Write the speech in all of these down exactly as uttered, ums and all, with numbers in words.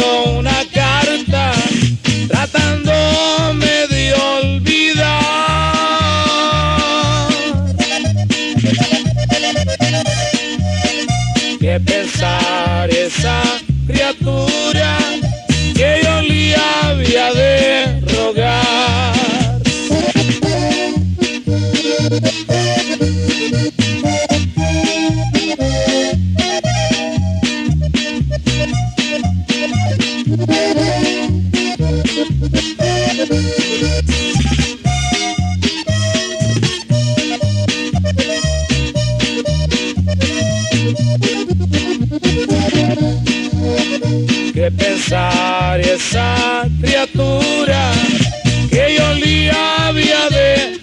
escribió una carta tratándome de olvidar. ¿Qué pensar esa criatura que yo le había de rogar? ¿Qué pensar esa criatura que yo le había de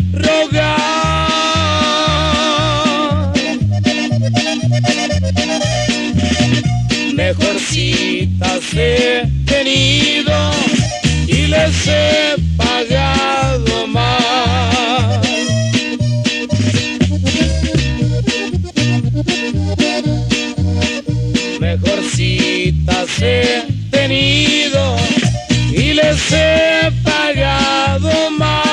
rogar? Mejor citas he tenido y les he pagado más. Mejor citas he tenido y les he pagado más.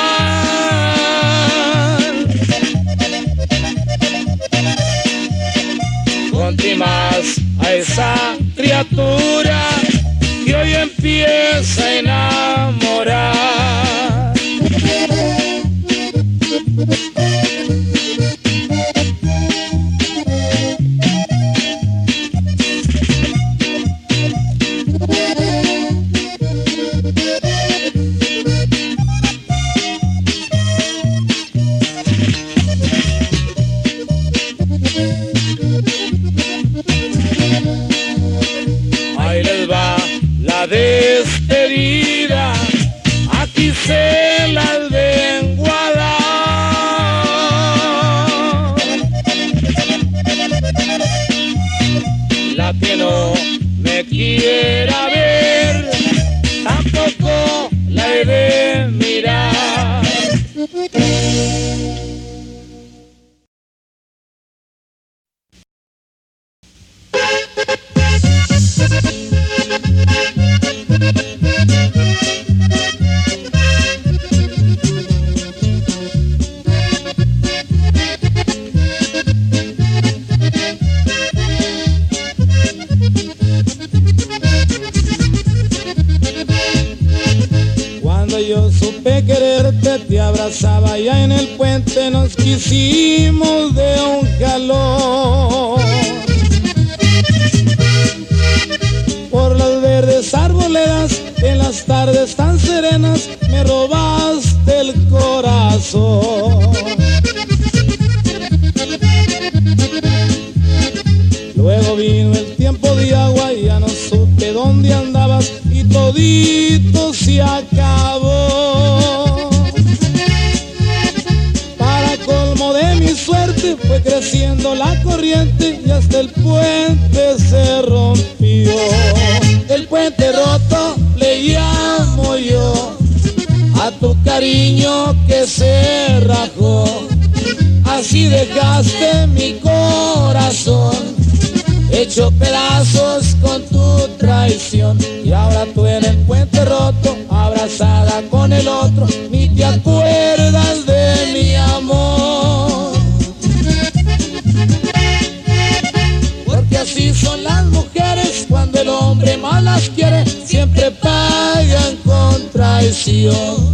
Conté más a esa criatura que hoy empieza a enamorar. Ahí les va la despedida, aquí se las vengo a dar. La que no me quiera ver, tampoco la he de mirar. Cuando yo supe quererte, te abrazaba, ya en el puente nos quisimos de un calor. Por las verdes arboledas, en las tardes tan serenas, me robaste el corazón. Luego vino el tiempo de agua y ya no supe dónde andabas y todito se acabó. Para colmo de mi suerte fue creciendo la corriente y hasta el puente se rompió. El puente roto le llamo yo a tu cariño que se rajó. Así dejaste mi corazón hecho pedazos con tu traición. Y ahora tú en el puente roto, abrazada con el otro, ni te acuerdas de mi amor. Porque así son las mujeres, cuando el hombre más las quiere, siempre pagan con traición.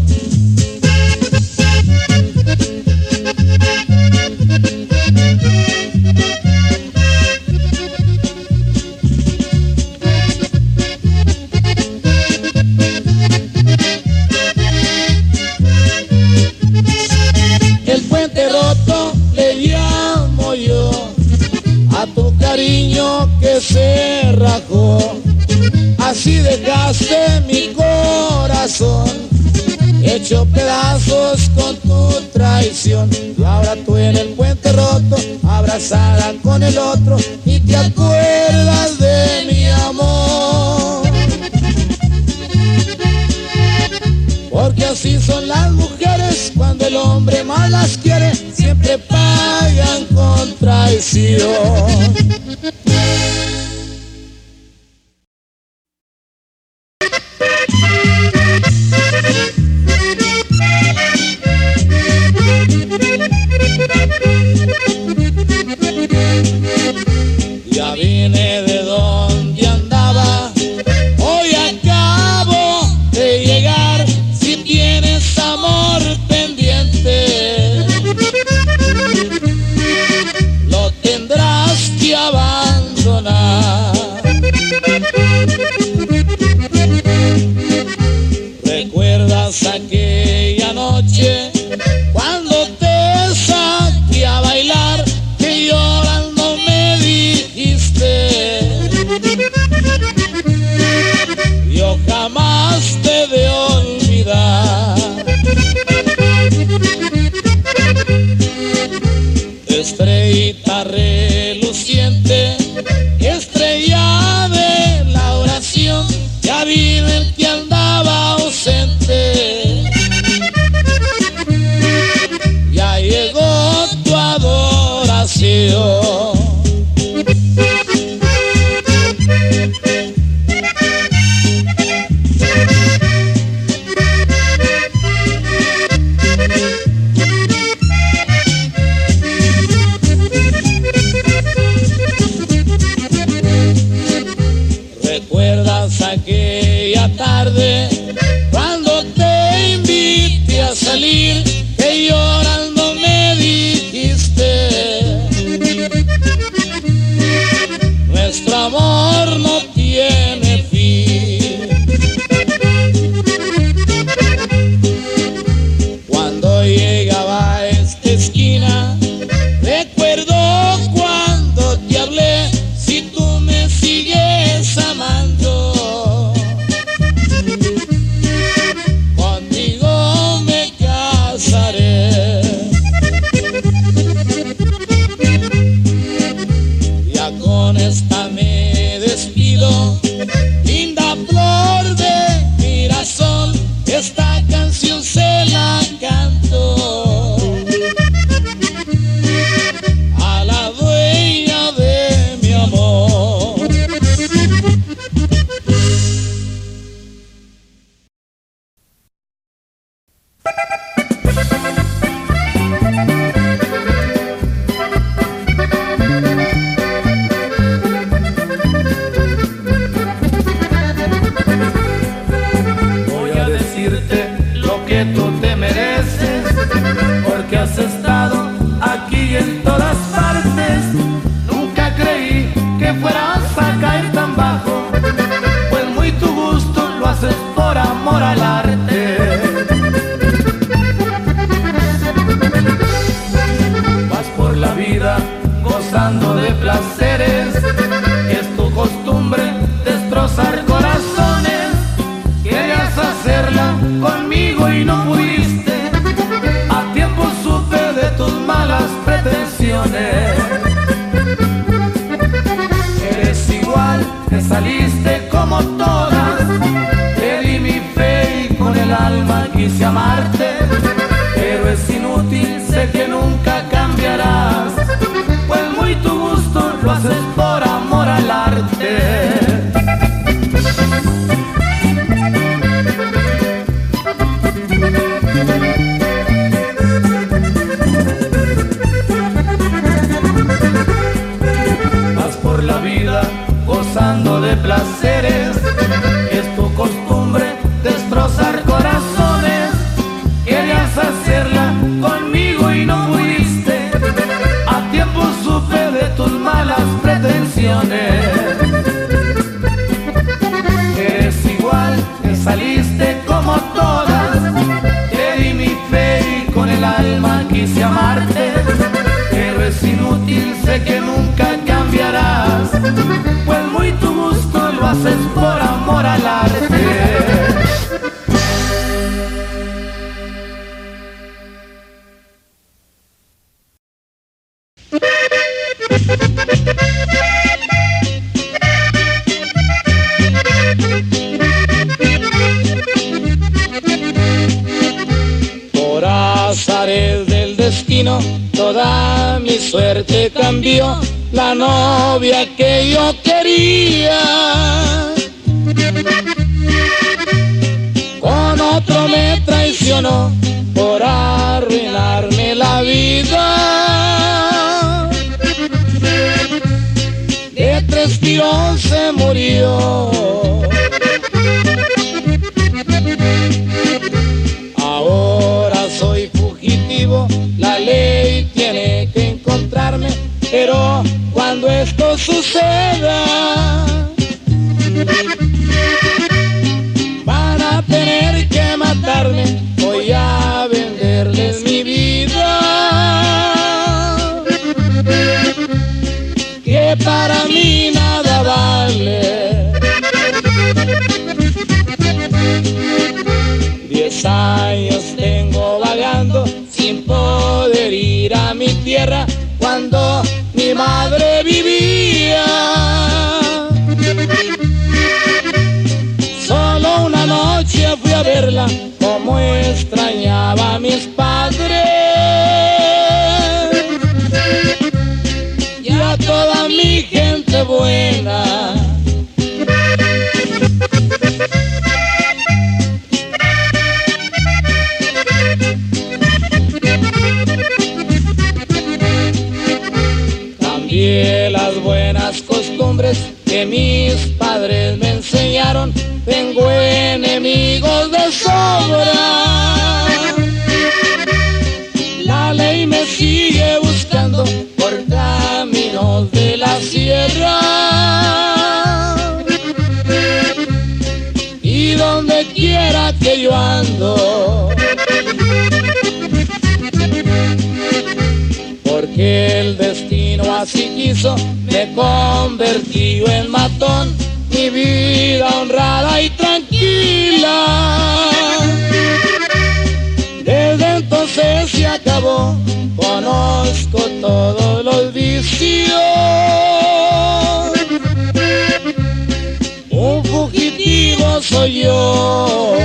Cariño que se rajó, así dejaste mi corazón hecho pedazos con tu traición. Y ahora tú en el puente roto, abrazada con el otro, y te acuerdas de mi amor. Porque así son las mujeres, cuando el hombre más las quiere, siempre pagan con traición. abrazaré. Ya con esta me despido, linda flor de girasol, esta canción se la canto a la dueña de mi amor. Voy a decirte lo que tú te mereces, porque has estado aquí en todas partes. Nunca creí que fueras a caer tan bajo, pues muy tu gusto lo haces por amor al arte. Vas por la vida gozando de placeres, es tu costumbre destrozar corazones. Querías hacerla conmigo y no pudiste, a tiempo supe de tus malas pretensiones. Eres igual, te saliste como todas, te di mi fe y con el alma quise amarte, pero es inútil, sé que nunca cambiarás, pues muy tu gusto lo haces por amor al arte. Vas por la vida gozando de placeres, es tu costumbre destrozar corazones. Querías hacerla conmigo y no pudiste, a tiempo supe de tus malas pretensiones. Eres igual, te saliste como todas, te di mi fe y con el alma quise amarte, pero es inútil, sé que nunca cambiarás, pues muy tu gusto lo haces por amor al arte. Por azares del destino, toda mi suerte cambió. La novia que yo quería con otro me traicionó por arruinarme la vida. De tres tiros se murió. Ahora soy fugitivo, la ley tiene que encontrarme, pero cuando esto suceda van a tener que matarme. Voy a venderles mi vida, que para mí nada vale. Diez años tengo vagando sin poder ir a mi tierra, cuando mi madre vivía. Solo una noche fui a verla, como extrañaba a mis padres y a toda mi gente buena. Cambié las buenas costumbres que mis padres me enseñaron. Tengo enemigos de sobra, la ley me sigue buscando por caminos de la sierra, y donde quiera que yo ando, porque el destino así quiso, me convertí en matón, mi vida honrada y tranquila. Desde entonces ya se acabó, conozco todos los vicios. Un fugitivo soy yo.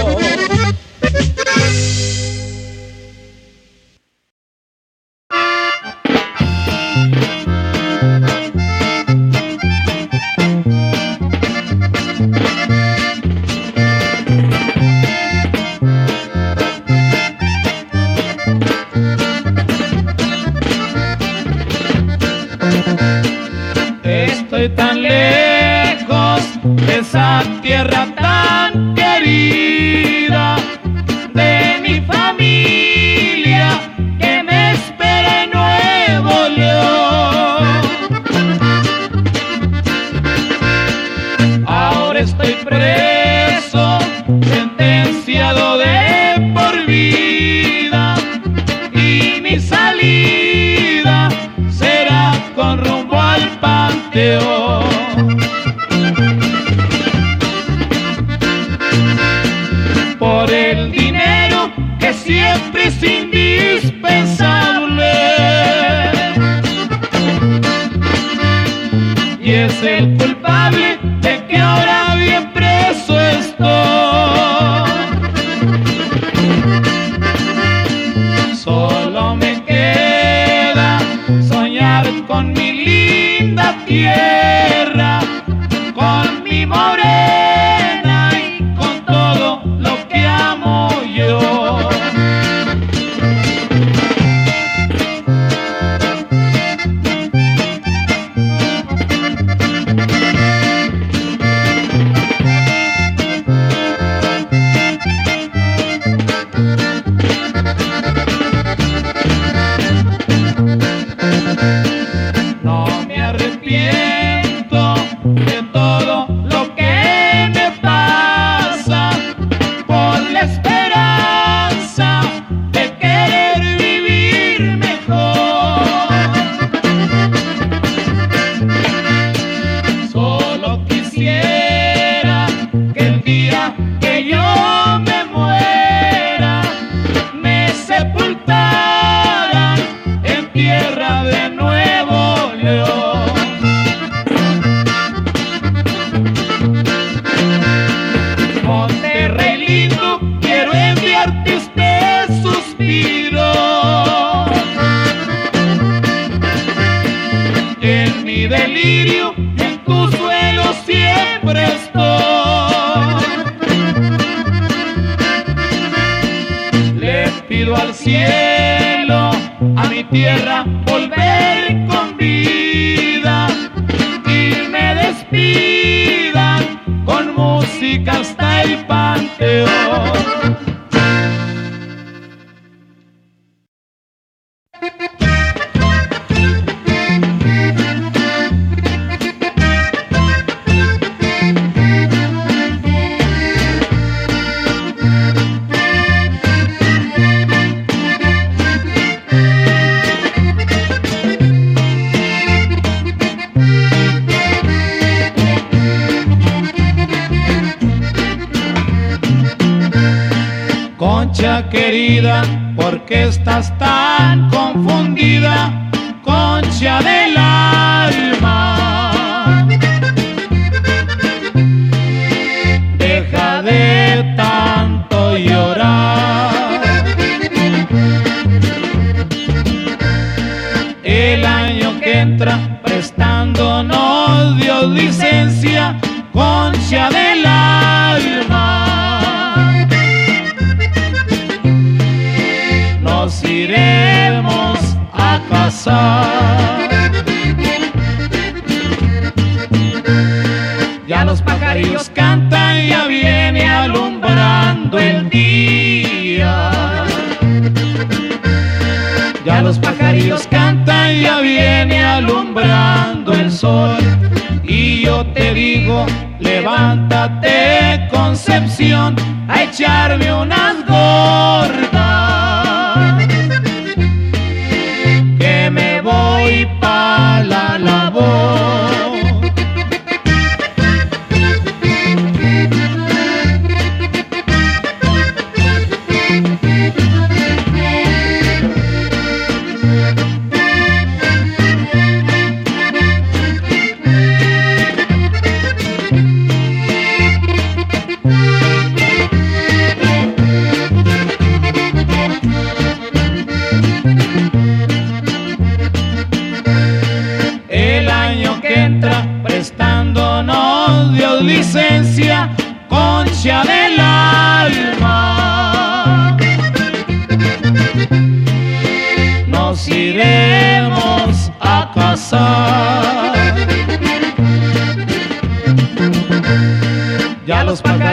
Estoy tan lejos de esa tierra tan querida, de mi familia que me espera en Nuevo León. Ahora estoy preso, sentenciado de por vida, y mi salida será con rumbo al Panteón. Por el dinero que siempre es indispensable, y es el culpable de que ahora bien preso estoy. Solo me queda soñar con mi linda tierra, con mi morena y con todo lo que amo yo. No me arrepiento de todo lo que me pasa, por la esperanza de querer vivir mejor. Solo quisiera que el día que yo me muera me sepultaran en tierra de Nuevo León. Monterrey lindo, quiero enviarte este suspiro. En mi delirio, en tu suelo siempre estoy. Le pido al cielo, a mi tierra, volver con vida, y me despidan con música hasta el Panteón. Concha querida, ¿por qué estás tan confundida? Concha del alma, deja de tanto llorar. El año que entra prestándonos Dios licencia, concha del alma. Nos iremos a casar. Ya los pajarillos cantan, ya viene alumbrando el día. Ya los pajarillos cantan, ya viene alumbrando el sol. Y yo te digo, levántate, Concepción, a echarme unas gordas, que me voy pa' la labor.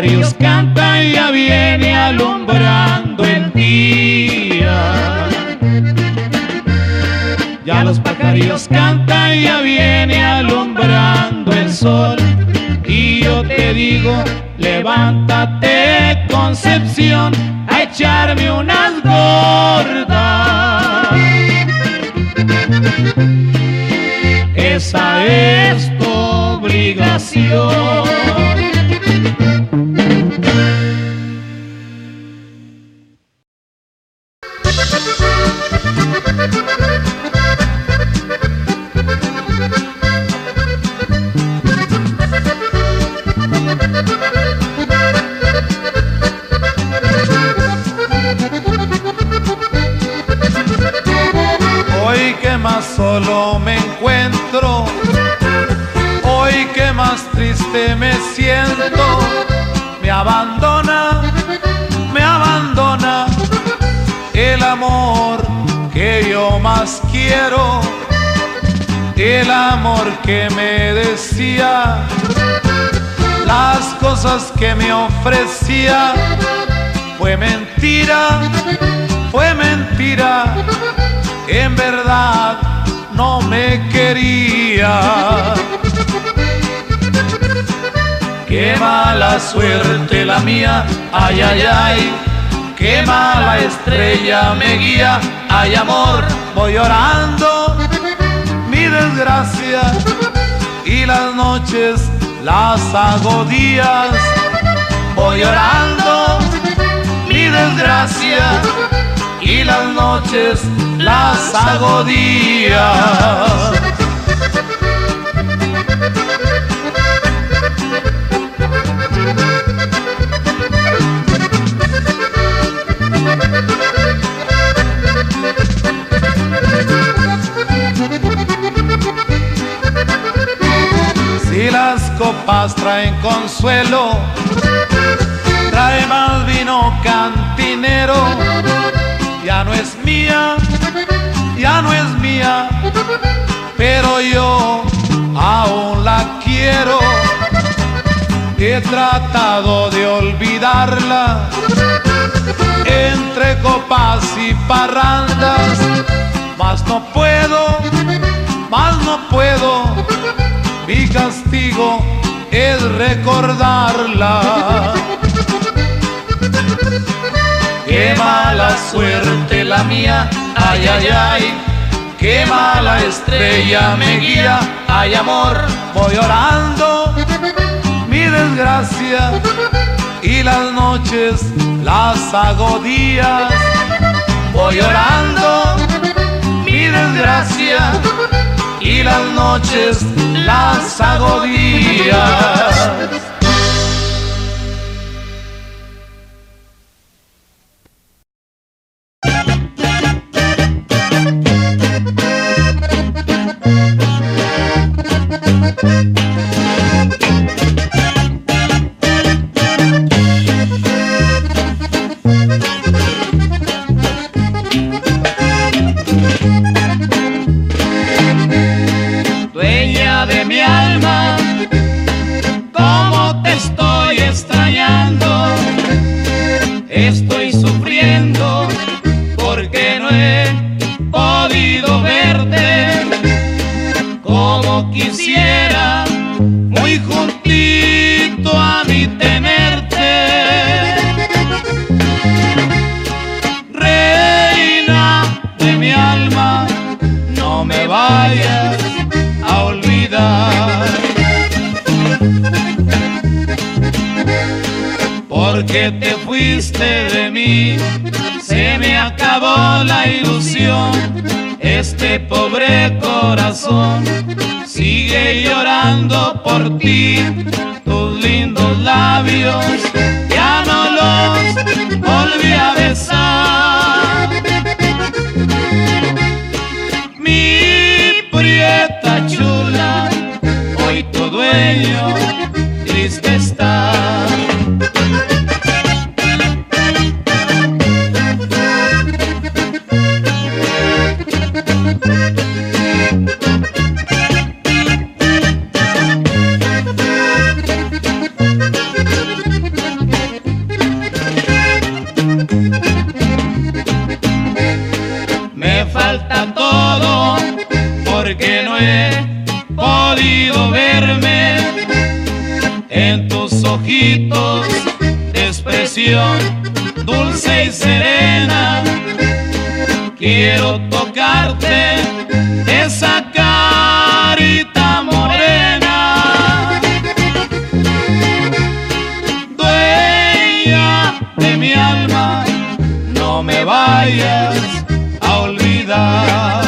pajarillos cantan, ya viene alumbrando el día. Ya los pajarillos cantan, ya viene alumbrando el sol. Y yo te digo, levántate, Concepción, a echarme unas gordas. Esa es tu obligación. Hoy que más solo me encuentro, hoy que más triste me siento, me abandona, me abandona el amor que yo más quiero, el amor que me decía, las cosas que me ofrecía. Fue mentira, fue mentira, en verdad no me quería. Qué mala suerte la mía, ay, ay, ay, qué mala estrella me guía. Ay, amor, voy llorando mi desgracia y las noches las hago días. Voy llorando mi desgracia y las noches las hago días. Si las copas traen consuelo, trae más vino cantinero. Ya no es mía, ya no es mía, pero yo aún la quiero. He tratado de olvidarla entre copas y parrandas, mas no puedo, mas no puedo. Mi castigo es recordarla. Qué mala suerte la mía, ay, ay, ay, qué mala estrella me guía. Ay, amor, voy llorando mi desgracia y las noches las hago días. Voy llorando mi desgracia y las noches las hago días. Dueña de mi alma, cómo te estoy extrañando. Estoy sufriendo porque no he podido verte. Como quisiera muy juntito a mí tenerte. Reina de mi alma, no me vayas a olvidar, porque te fuiste de mí, se me acabó la ilusión. Este pobre corazón sigue llorando por ti. Tus lindos labios ya no los volví a besar. Mi prieta chula, hoy tu dueño triste está. no he podido verme en tus ojitos de expresión dulce y serena. Quiero tocarte esa carita morena, dueña de mi alma, no me vayas a olvidar,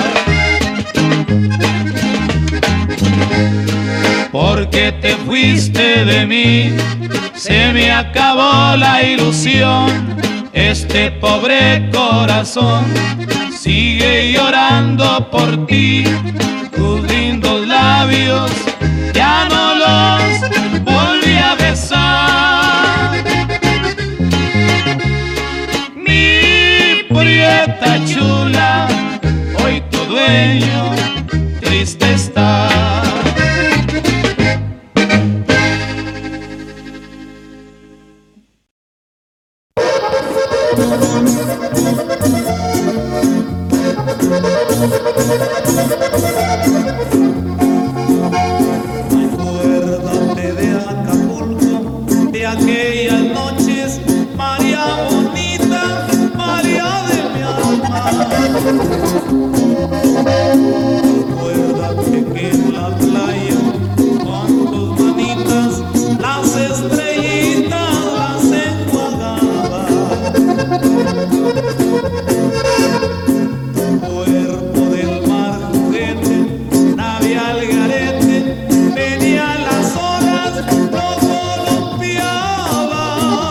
porque te fuiste de mí, se me acabó la ilusión. Este pobre corazón sigue llorando por ti, tus lindos labios ya no los volví a besar. Mi prieta chula, hoy tu dueño triste está. Acuérdate de Acapulco, de aquellas noches, María bonita, María de mi alma. Acuérdate que en la playa, con tus manitas, las estrellitas las enjuagaba. Tu cuerpo del mar juguete, nave al garete, venían las olas, nos golpeaba.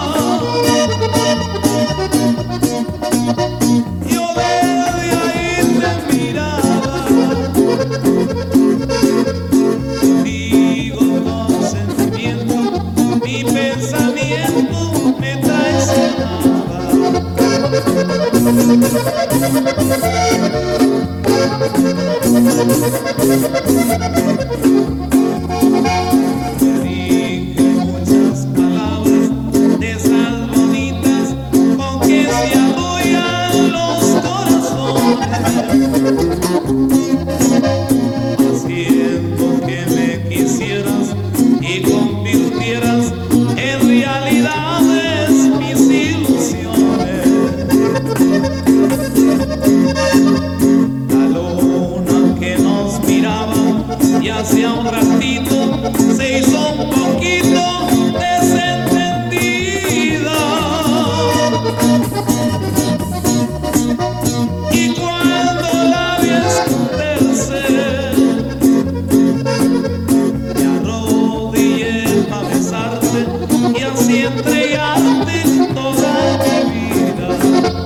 Yo desde ahí te miraba, contigo con sentimiento, mi pensamiento me traicionaba. Te dije muchas palabras de esas bonitas con que se arrullan los corazones, haciendo que me quisieras y convirtieras en realidades mis ilusiones. La luna que nos miraba y hacía un ratito se hizo un poquito desentendida, y cuando la vi esconderse me arrodillé a besarte y así entregarte toda mi vida.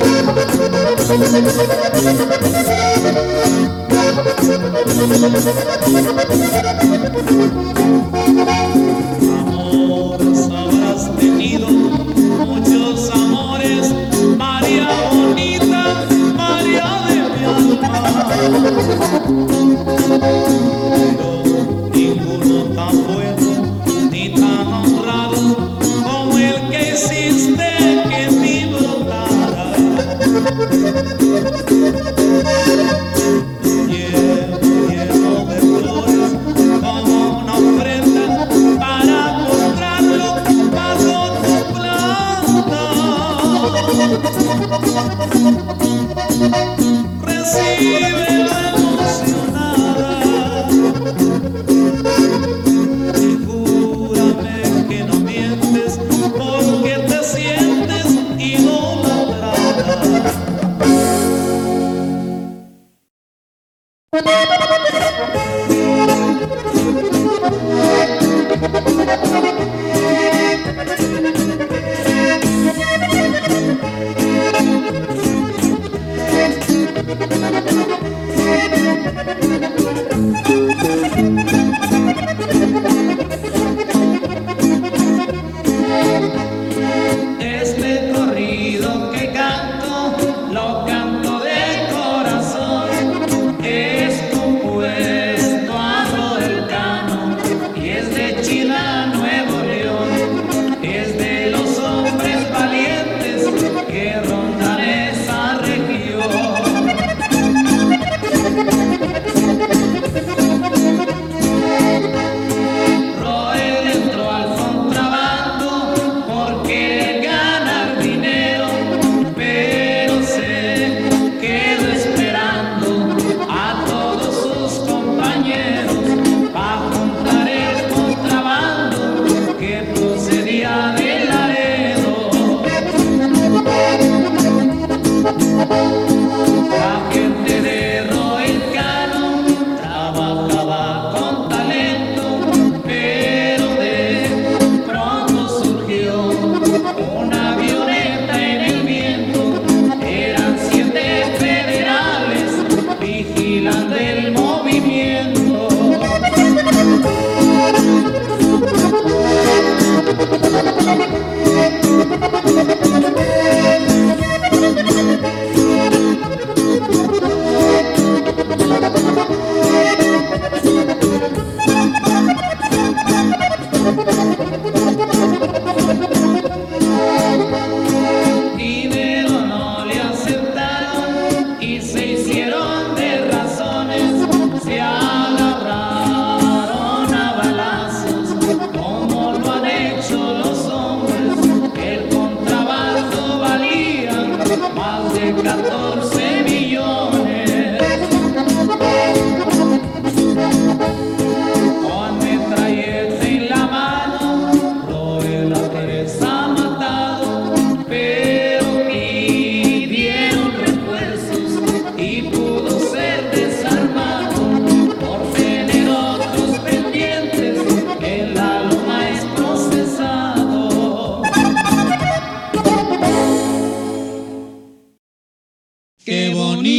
Amores habrás tenido, muchos amores, María bonita, María de mi alma, pero ninguno tan bueno ni tan honrado como el que hiciste que me brotara. Lleno, lleno de flores, como una ofrenda para mostrarlo bajo tu planta. Recíbelo emocionada y júrame que no mientes, porque te sientes idolatrada. Este corrido que canto, lo canto de corazón, es tu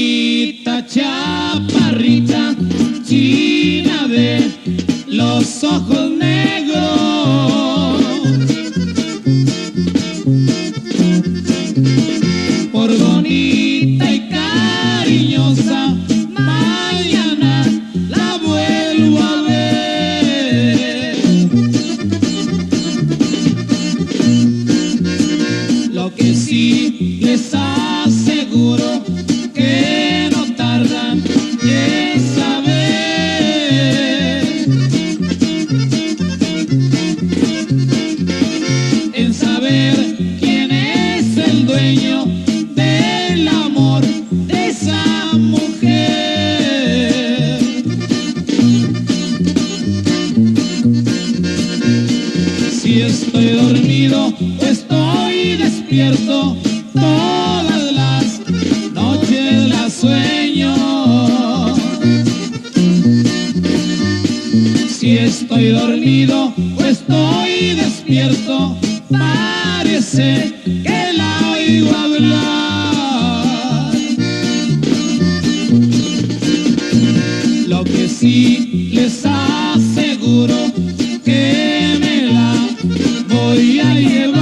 bonita chaparrita, china de los ojos negros. Por bonita y cariñosa, mañana la vuelvo a ver. Lo que sí les aseguro que no tardan en saber, en saber quién es el dueño del amor de esa mujer. Si estoy dormido o estoy despierto, todas las noches la sueño. Si estoy dormido o estoy despierto, parece que la oigo hablar. Lo que sí les aseguro que me la voy a llevar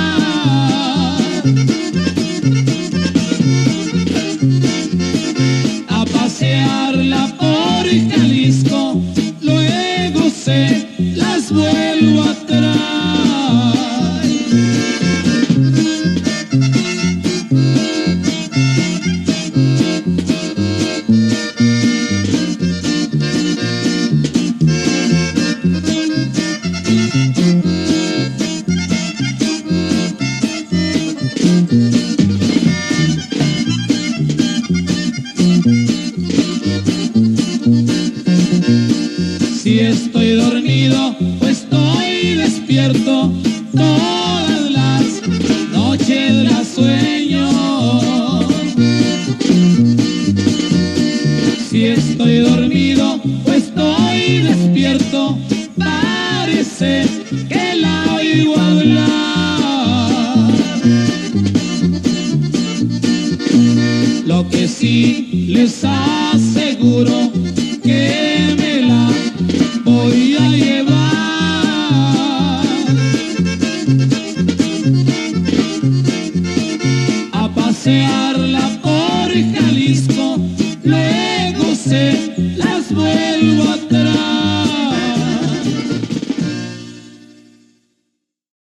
a pasearla por Jalisco, luego se las vuelvo a traer. Si estoy dormido o estoy despierto, todas las noches la sueño. Si estoy dormido o estoy despierto, parece que la oigo hablar. Lo que sí les aseguro